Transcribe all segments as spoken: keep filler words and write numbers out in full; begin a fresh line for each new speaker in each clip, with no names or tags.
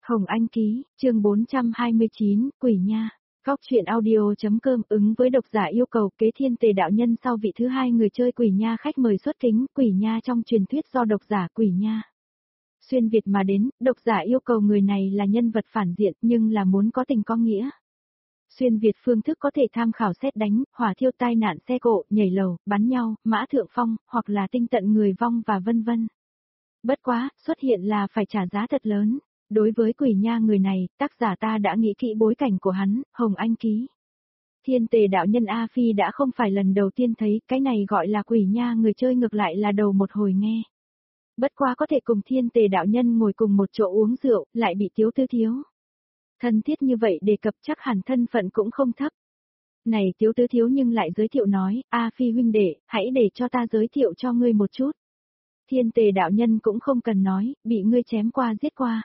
Hồng Anh ký, chương bốn trăm hai mươi chín, Quỷ Nha. Góc truyện audio.com ứng với độc giả yêu cầu kế thiên tề đạo nhân sau vị thứ hai người chơi Quỷ Nha khách mời xuất kính Quỷ Nha trong truyền thuyết do độc giả Quỷ Nha xuyên Việt mà đến, độc giả yêu cầu người này là nhân vật phản diện nhưng là muốn có tình có nghĩa. Xuyên Việt phương thức có thể tham khảo sét đánh, hỏa thiêu tai nạn xe cộ, nhảy lầu, bắn nhau, mã thượng phong, hoặc là tinh tận người vong và vân vân. Bất quá, xuất hiện là phải trả giá thật lớn. Đối với Quỷ Nha người này, tác giả ta đã nghĩ kỹ bối cảnh của hắn, Hồng Anh ký. Thiên tề đạo nhân A Phi đã không phải lần đầu tiên thấy, cái này gọi là Quỷ Nha người chơi ngược lại là đầu một hồi nghe. Bất quá có thể cùng thiên tề đạo nhân ngồi cùng một chỗ uống rượu, lại bị Tiếu Tư Thiếu thân thiết như vậy đề cập chắc hẳn thân phận cũng không thấp. Này Tiếu Tư Thiếu nhưng lại giới thiệu nói, A Phi huynh đệ, hãy để cho ta giới thiệu cho ngươi một chút. Thiên tề đạo nhân cũng không cần nói, bị ngươi chém qua giết qua.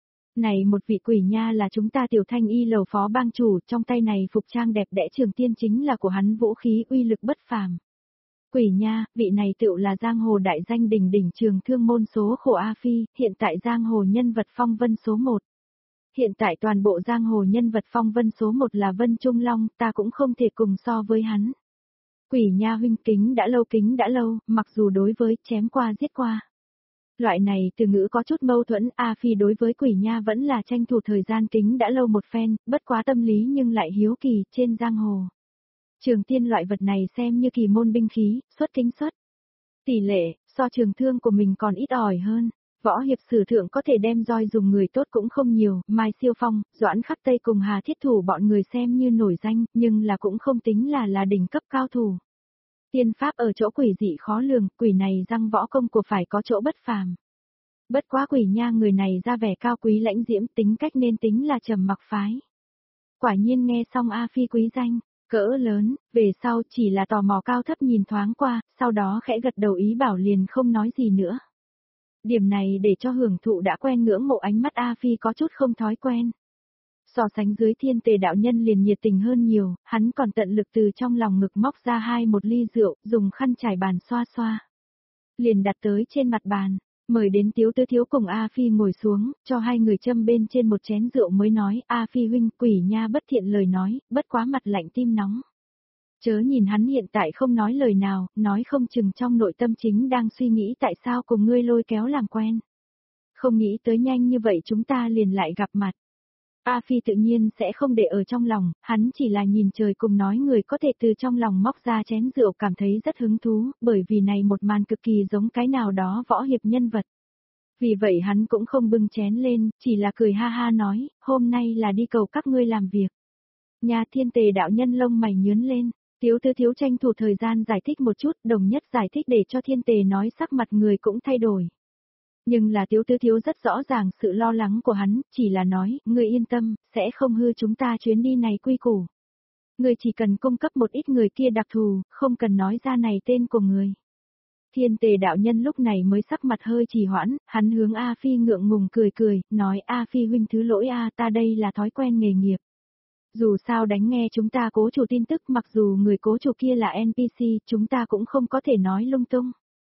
Này một vị Quỷ Nha là chúng ta Tiểu Thanh Y lầu phó bang chủ, trong tay này phục trang đẹp đẽ trường tiên chính là của hắn vũ khí uy lực bất phàm. Quỷ Nha, vị này tựu là giang hồ đại danh đỉnh đỉnh trường thương môn số khổ A Phi, hiện tại giang hồ nhân vật phong vân số một. Hiện tại toàn bộ giang hồ nhân vật phong vân số một là Vân Trung Long, ta cũng không thể cùng so với hắn. Quỷ Nha huynh kính đã lâu kính đã lâu, mặc dù đối với chém qua giết qua. Loại này từ ngữ có chút mâu thuẫn, A Phi đối với Quỷ Nha vẫn là tranh thủ thời gian kính đã lâu một phen, bất quá tâm lý nhưng lại hiếu kỳ trên giang hồ. Trường tiên loại vật này xem như kỳ môn binh khí, xuất kính xuất. Tỷ lệ, so trường thương của mình còn ít ỏi hơn. Võ hiệp sử thượng có thể đem roi dùng người tốt cũng không nhiều, Mai Siêu Phong, Doãn Khắc Tây cùng Hà Thiết Thủ bọn người xem như nổi danh, nhưng là cũng không tính là là đỉnh cấp cao thủ. Tiên pháp ở chỗ quỷ dị khó lường, quỷ này răng võ công của phải có chỗ bất phàm. Bất quá Quỷ Nha người này ra vẻ cao quý lãnh diễm, tính cách nên tính là trầm mặc phái. Quả nhiên nghe xong A Phi quý danh, cỡ lớn, về sau chỉ là tò mò cao thấp nhìn thoáng qua, sau đó khẽ gật đầu ý bảo liền không nói gì nữa. Điểm này để cho hưởng thụ đã quen ngưỡng mộ ánh mắt A Phi có chút không thói quen. So sánh dưới thiên tề đạo nhân liền nhiệt tình hơn nhiều, hắn còn tận lực từ trong lòng ngực móc ra hai một ly rượu, dùng khăn trải bàn xoa xoa. Liền đặt tới trên mặt bàn, mời đến Tiếu Tư Thiếu cùng A Phi ngồi xuống, cho hai người châm bên trên một chén rượu mới nói, A Phi huynh, Quỷ Nha bất thiện lời nói, bất quá mặt lạnh tim nóng. Chớ nhìn hắn hiện tại không nói lời nào, nói không chừng trong nội tâm chính đang suy nghĩ tại sao cùng ngươi lôi kéo làm quen. Không nghĩ tới nhanh như vậy chúng ta liền lại gặp mặt. A Phi tự nhiên sẽ không để ở trong lòng, hắn chỉ là nhìn trời cùng nói người có thể từ trong lòng móc ra chén rượu cảm thấy rất hứng thú, bởi vì này một màn cực kỳ giống cái nào đó võ hiệp nhân vật. Vì vậy hắn cũng không bưng chén lên, chỉ là cười ha ha nói, hôm nay là đi cầu các ngươi làm việc. Nhà thiên tề đạo nhân lông mày nhướn lên, Tiếu Tư Thiếu tranh thủ thời gian giải thích một chút, đồng nhất giải thích để cho thiên tề nói sắc mặt người cũng thay đổi. Nhưng là Tiếu Tư Thiếu rất rõ ràng sự lo lắng của hắn, chỉ là nói, ngươi yên tâm, sẽ không hư chúng ta chuyến đi này quy củ. Ngươi chỉ cần cung cấp một ít người kia đặc thù, không cần nói ra này tên của người. Thiên tề đạo nhân lúc này mới sắc mặt hơi trì hoãn, hắn hướng A Phi ngượng ngùng cười cười, nói A Phi huynh thứ lỗi A ta đây là thói quen nghề nghiệp. Dù sao đánh nghe chúng ta cố chủ tin tức mặc dù người cố chủ kia là en pê xê, chúng ta cũng không có thể nói lung tung.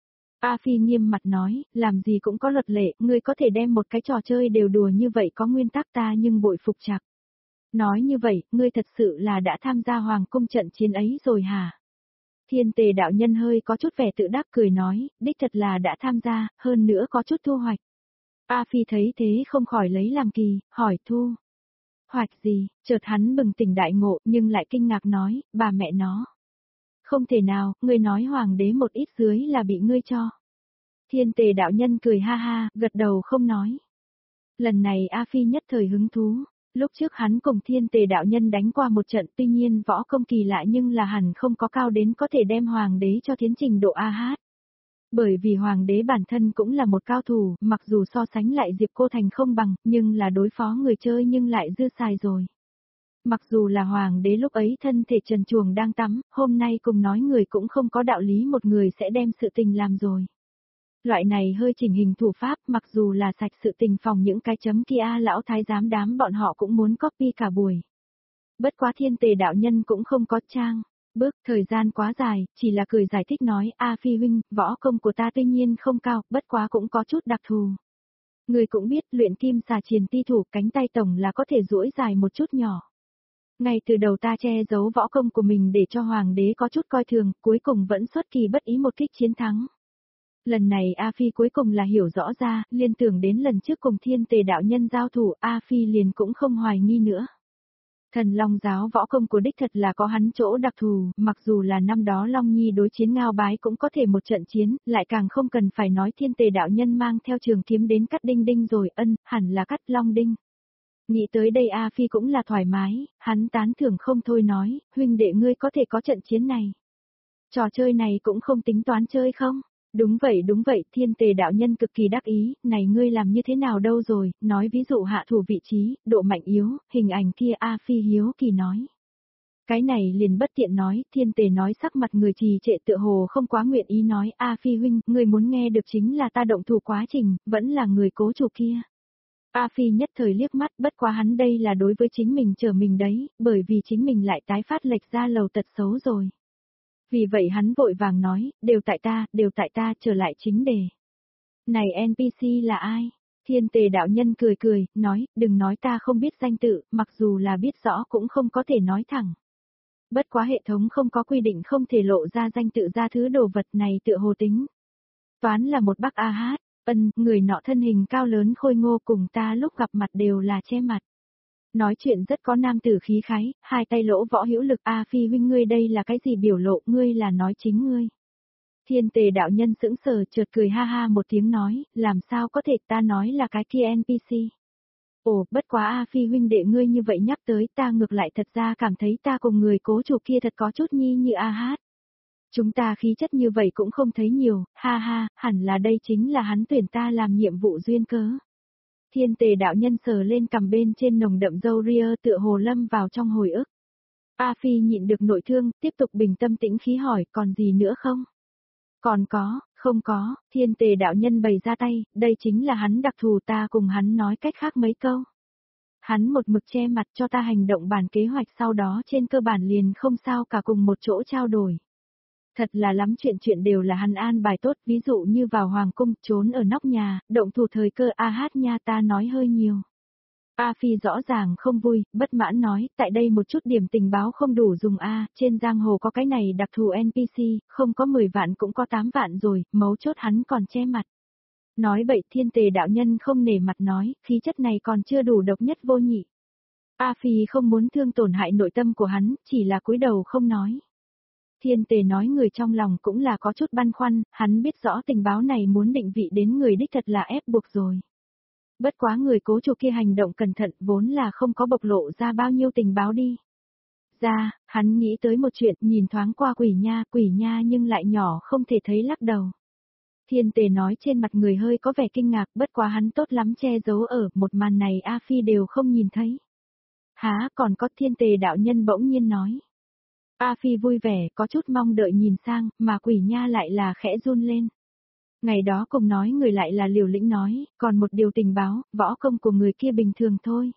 A Phi nghiêm mặt nói, làm gì cũng có luật lệ, ngươi có thể đem một cái trò chơi đều đùa như vậy có nguyên tắc ta nhưng bội phục chặt. Nói như vậy, ngươi thật sự là đã tham gia hoàng cung trận chiến ấy rồi hả? Thiên tề đạo nhân hơi có chút vẻ tự đắc cười nói, đích thật là đã tham gia, hơn nữa có chút thu hoạch. A Phi thấy thế không khỏi lấy làm kỳ, hỏi thu hoạch gì, chợt hắn bừng tỉnh đại ngộ nhưng lại kinh ngạc nói, bà mẹ nó. Không thể nào, ngươi nói hoàng đế một ít dưới là bị ngươi cho. Thiên tề đạo nhân cười ha ha, gật đầu không nói. Lần này A Phi nhất thời hứng thú, lúc trước hắn cùng thiên tề đạo nhân đánh qua một trận tuy nhiên võ công kỳ lạ nhưng là hẳn không có cao đến có thể đem hoàng đế cho tiến trình độ A hát. Bởi vì hoàng đế bản thân cũng là một cao thủ, mặc dù so sánh lại Diệp Cô Thành không bằng, nhưng là đối phó người chơi nhưng lại dư xài rồi. Mặc dù là hoàng đế lúc ấy thân thể trần truồng đang tắm, hôm nay cùng nói người cũng không có đạo lý một người sẽ đem sự tình làm rồi. Loại này hơi chỉnh hình thủ pháp mặc dù là sạch sự tình phòng những cái chấm kia lão thái giám đám bọn họ cũng muốn copy cả buổi. Bất quá thiên tề đạo nhân cũng không có trang. Bước thời gian quá dài, chỉ là cười giải thích nói, A Phi huynh, võ công của ta tuy nhiên không cao, bất quá cũng có chút đặc thù. Người cũng biết luyện kim xà triền ti thủ cánh tay tổng là có thể duỗi dài một chút nhỏ. Ngay từ đầu ta che giấu võ công của mình để cho hoàng đế có chút coi thường, cuối cùng vẫn xuất kỳ bất ý một kích chiến thắng. Lần này A Phi cuối cùng là hiểu rõ ra, liên tưởng đến lần trước cùng thiên tề đạo nhân giao thủ, A Phi liền cũng không hoài nghi nữa. Thần Long giáo võ công của đích thật là có hắn chỗ đặc thù, mặc dù là năm đó Long Nhi đối chiến Ngao Bái cũng có thể một trận chiến, lại càng không cần phải nói thiên tề đạo nhân mang theo trường kiếm đến cắt đinh đinh rồi, ân, hẳn là cắt long đinh. Nghĩ tới đây A Phi cũng là thoải mái, hắn tán thưởng không thôi nói, huynh đệ ngươi có thể có trận chiến này. Trò chơi này cũng không tính toán chơi không? Đúng vậy đúng vậy, thiên tề đạo nhân cực kỳ đắc ý, này ngươi làm như thế nào đâu rồi, nói ví dụ hạ thủ vị trí, độ mạnh yếu, hình ảnh kia A Phi hiếu kỳ nói. Cái này liền bất tiện nói, thiên tề nói sắc mặt người trì trệ tựa hồ không quá nguyện ý nói, A Phi huynh, người muốn nghe được chính là ta động thủ quá trình, vẫn là người cố chủ kia. A Phi nhất thời liếc mắt, bất quá hắn đây là đối với chính mình chờ mình đấy, bởi vì chính mình lại tái phát lệch ra lầu tật xấu rồi. Vì vậy hắn vội vàng nói, đều tại ta, đều tại ta, trở lại chính đề. Này en pê xê là ai? Thiên tề đạo nhân cười cười, nói, đừng nói ta không biết danh tự, mặc dù là biết rõ cũng không có thể nói thẳng. Bất quá hệ thống không có quy định không thể lộ ra danh tự ra thứ đồ vật này tựa hồ tính. Toán là một bác A hát, ân, người nọ thân hình cao lớn khôi ngô cùng ta lúc gặp mặt đều là che mặt. Nói chuyện rất có nam tử khí khái, hai tay lỗ võ hữu lực A Phi huynh ngươi đây là cái gì biểu lộ, ngươi là nói chính ngươi. Thiên tề đạo nhân sững sờ chợt cười ha ha một tiếng nói, làm sao có thể ta nói là cái kia en pê xê. Ồ, bất quá A Phi huynh đệ ngươi như vậy nhắc tới ta ngược lại thật ra cảm thấy ta cùng người cố chủ kia thật có chút nhi như A hát. Chúng ta khí chất như vậy cũng không thấy nhiều, ha ha, hẳn là đây chính là hắn tuyển ta làm nhiệm vụ duyên cớ. Thiên tề đạo nhân sờ lên cằm bên trên nồng đậm râu ria tựa hồ lâm vào trong hồi ức. A Phi nhịn được nội thương, tiếp tục bình tâm tĩnh khí hỏi còn gì nữa không? Còn có, không có, thiên tề đạo nhân bày ra tay, đây chính là hắn đặc thù ta cùng hắn nói cách khác mấy câu. Hắn một mực che mặt cho ta hành động bản kế hoạch sau đó trên cơ bản liền không sao cả cùng một chỗ trao đổi. Thật là lắm chuyện chuyện đều là hắn an bài tốt, ví dụ như vào hoàng cung, trốn ở nóc nhà, động thủ thời cơ A hát nha ta nói hơi nhiều. A Phi rõ ràng không vui, bất mãn nói, tại đây một chút điểm tình báo không đủ dùng A, trên giang hồ có cái này đặc thù en pê xê, không có mười vạn cũng có tám vạn rồi, mấu chốt hắn còn che mặt. Nói bậy thiên tề đạo nhân không nể mặt nói, khí chất này còn chưa đủ độc nhất vô nhị. A Phi không muốn thương tổn hại nội tâm của hắn, chỉ là cúi đầu không nói. Thiên tề nói người trong lòng cũng là có chút băn khoăn, hắn biết rõ tình báo này muốn định vị đến người đích thật là ép buộc rồi. Bất quá người cố chủ kia hành động cẩn thận vốn là không có bộc lộ ra bao nhiêu tình báo đi. Ra, hắn nghĩ tới một chuyện nhìn thoáng qua quỷ nha, quỷ nha nhưng lại nhỏ không thể thấy lắc đầu. Thiên tề nói trên mặt người hơi có vẻ kinh ngạc, bất quá hắn tốt lắm che giấu ở một màn này A Phi đều không nhìn thấy. Há còn có thiên tề đạo nhân bỗng nhiên nói. A Phi vui vẻ, có chút mong đợi nhìn sang, mà quỷ nha lại là khẽ run lên. Ngày đó cùng nói người lại là liều lĩnh nói, còn một điều tình báo, võ công của người kia bình thường thôi.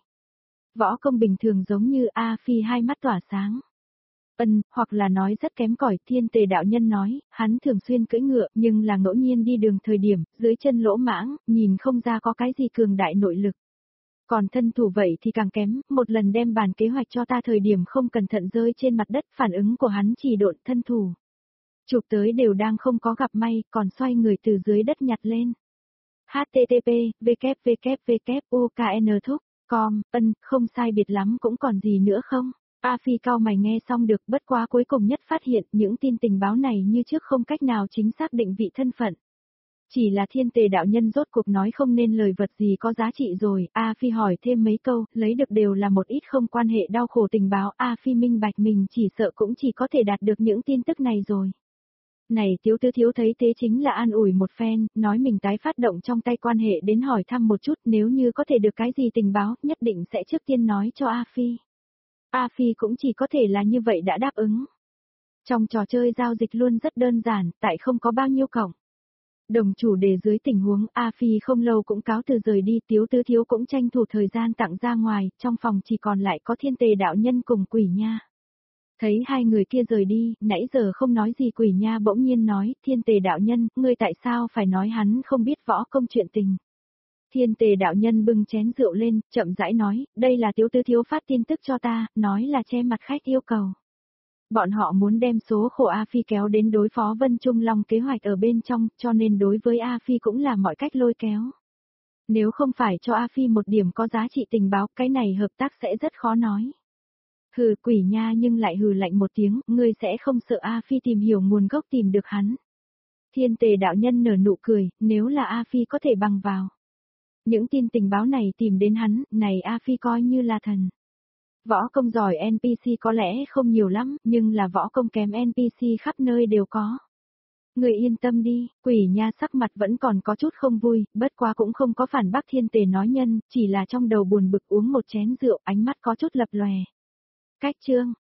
Võ công bình thường giống như A Phi hai mắt tỏa sáng. Ân, hoặc là nói rất kém cỏi thiên tề đạo nhân nói, hắn thường xuyên cưỡi ngựa nhưng là ngẫu nhiên đi đường thời điểm, dưới chân lỗ mãng, nhìn không ra có cái gì cường đại nội lực. Còn thân thủ vậy thì càng kém, một lần đem bàn kế hoạch cho ta thời điểm không cẩn thận rơi trên mặt đất, phản ứng của hắn chỉ độn thân thủ. Chụp tới đều đang không có gặp may, còn xoay người từ dưới đất nhặt lên. H T T P, W W W, U K N thúc, com, ân, không sai biệt lắm cũng còn gì nữa không? A Phi cao mày nghe xong được, bất quá cuối cùng nhất phát hiện những tin tình báo này như trước không cách nào chính xác định vị thân phận. Chỉ là thiên tề đạo nhân rốt cuộc nói không nên lời vật gì có giá trị rồi, A Phi hỏi thêm mấy câu, lấy được đều là một ít không quan hệ đau khổ tình báo, A Phi minh bạch mình chỉ sợ cũng chỉ có thể đạt được những tin tức này rồi. Này thiếu tứ thiếu thấy thế chính là an ủi một phen, nói mình tái phát động trong tay quan hệ đến hỏi thăm một chút nếu như có thể được cái gì tình báo, nhất định sẽ trước tiên nói cho A Phi. A Phi cũng chỉ có thể là như vậy đã đáp ứng. Trong trò chơi giao dịch luôn rất đơn giản, tại không có bao nhiêu cổng. Đồng chủ đề dưới tình huống A Phi không lâu cũng cáo từ rời đi, tiếu tứ thiếu cũng tranh thủ thời gian tặng ra ngoài, trong phòng chỉ còn lại có thiên tề đạo nhân cùng quỷ nha. Thấy hai người kia rời đi, nãy giờ không nói gì quỷ nha bỗng nhiên nói, thiên tề đạo nhân, ngươi tại sao phải nói hắn không biết võ công chuyện tình. Thiên tề đạo nhân bưng chén rượu lên, chậm rãi nói, đây là Tiếu Tứ Thiếu phát tin tức cho ta, nói là che mặt khách yêu cầu. Bọn họ muốn đem số khổ A Phi kéo đến đối phó Vân Trung Long kế hoạch ở bên trong, cho nên đối với A Phi cũng là mọi cách lôi kéo. Nếu không phải cho A Phi một điểm có giá trị tình báo, cái này hợp tác sẽ rất khó nói. Hừ, Quỷ Nha nhưng lại hừ lạnh một tiếng, ngươi sẽ không sợ A Phi tìm hiểu nguồn gốc tìm được hắn. Thiên tề đạo nhân nở nụ cười, nếu là A Phi có thể bằng vào. Những tin tình báo này tìm đến hắn, này A Phi coi như là thần. Võ công giỏi en pê xê có lẽ không nhiều lắm, nhưng là võ công kém en pê xê khắp nơi đều có. Người yên tâm đi, Quỷ Nha sắc mặt vẫn còn có chút không vui, bất quá cũng không có phản bác thiên tề nói nhân, chỉ là trong đầu buồn bực uống một chén rượu, ánh mắt có chút lập lòe. Cách chương,